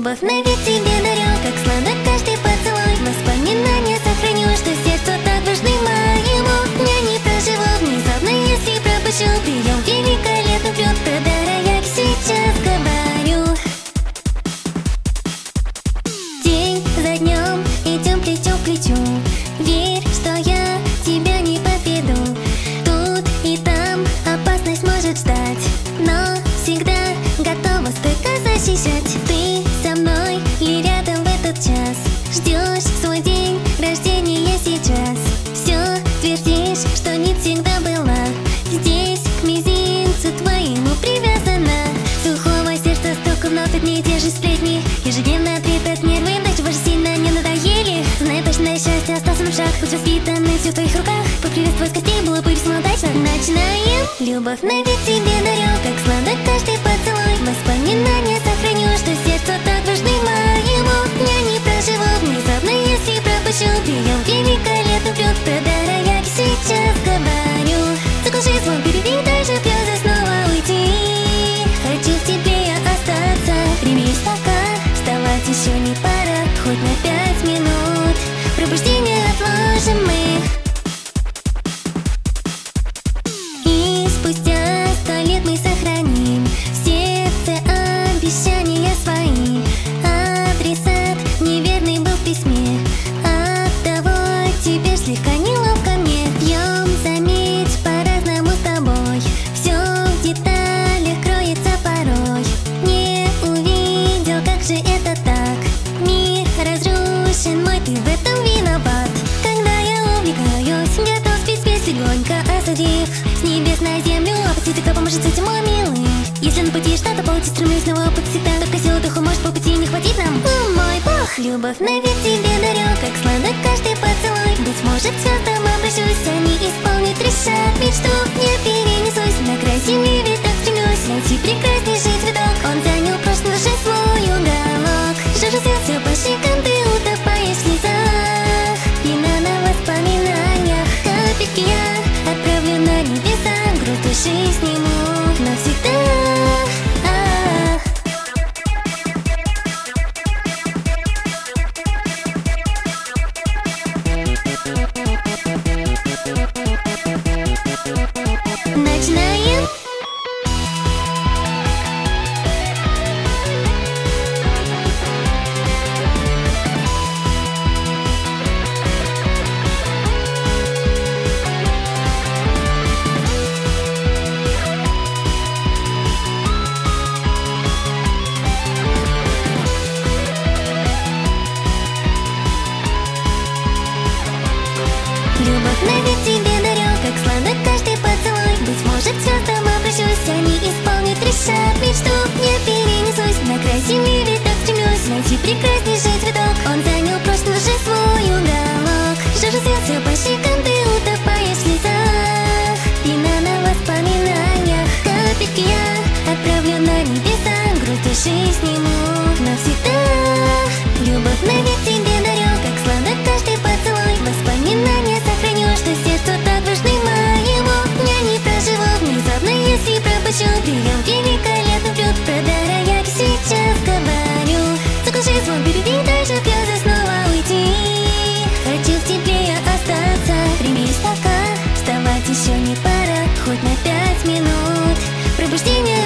Любовь навек тебе дарю, как сладок каждый поцелуй. Воспоминания сохраню, что сердцу так важны моему. Дня не проживу внезапно, если пропущу прием великолепный блюд. Про дорогая сейчас говорю. День за днем идем плечо к плечу. Верь, что я тебя не подведу. Тут и там опасность может ждать, но всегда готова стойко защищать. Ты со мной и рядом в этот час. Ждешь свой день рождения сейчас. Все твердишь, что не всегда была здесь, к мизинцу твоему привязана. Сухого сердца столько вновь одни и те же сплетни. Ежедневно трепет нервы, дальше больше сильно не надоели. Знай точно, счастье остался на шаг. Путь воспитанный все в твоих руках. Поприветствовать гостей было бы весьма удачно. Начинаем. Любовь навек тебе дарю, как сладок каждый поцелуй. Воспоминания сохраню, что сердцу так важны моему. Дня не проживу внезапно, если пропущу прием великолепный блюд. Про дорогая сейчас говорю. Заглуши звон, перебей даже слезы, снова уйти. Хочу в тепле остаться. Примись пока, вставать еще не пора. Хоть на 5 минут. Пробуждение отложим мы. И спустя 100 лет мы сохраним в сердце обещания свои. Адресат неверный был в письме, оттого теперь слегка неловко мне. Пьем, заметь, по-разному с тобой. Все в деталях кроется порой. Не увидел, как же это так. Мир разрушен мой, ты в этом виноват. Когда я увлекаюсь, готов спеть песню легонько осудив. С небес на землю опуститься, кто поможет с этим, мой милый. Если на пути что-то получить, стремлюсь снова опыт всегда. Только силы духа может по пути не хватить нам. О, мой бог, любовь навек тебе дарю, как сладок каждый поцелуй. Быть может, звездам обращусь, они исполнят, решат мечту. Не перенесусь на край земли, ведь так стремлюсь найти прекраснейший цветок. Он занял прошлой душе свой уголок. Жажда все по щекам, ты утопаешь в слезах. Вина на воспоминаниях, капельки я отправлю на небеса. Груз души сниму навсегда. Начинаем. Любовь навек тебе дарю, как сладок каждый поцелуй. Быть может, звездам обращусь, они исполнят, решат мечту. Не перенесусь на край земли, ведь так стремлюсь найти прекраснейший цветок. Он занял прошлой душе свой уголок. Жажда все по щекам, ты утопаешь в слезах. Вина на воспоминаниях, капельки я отправлю на небеса. Груз души сниму навсегда. Любовь навек тебе дарю, как сладок каждый поцелуй. Воспоминания сохраню, что сердцу так важны моему. Дня не проживу внезапно, если пропущу прием великолепный блюд. Про дорогая сейчас говорю. Заглуши звон, перебей даже слезы, снова уйти. Хочу в тепле остаться. Примись пока, вставать еще не пора. Хоть на 5 минут. Пробуждение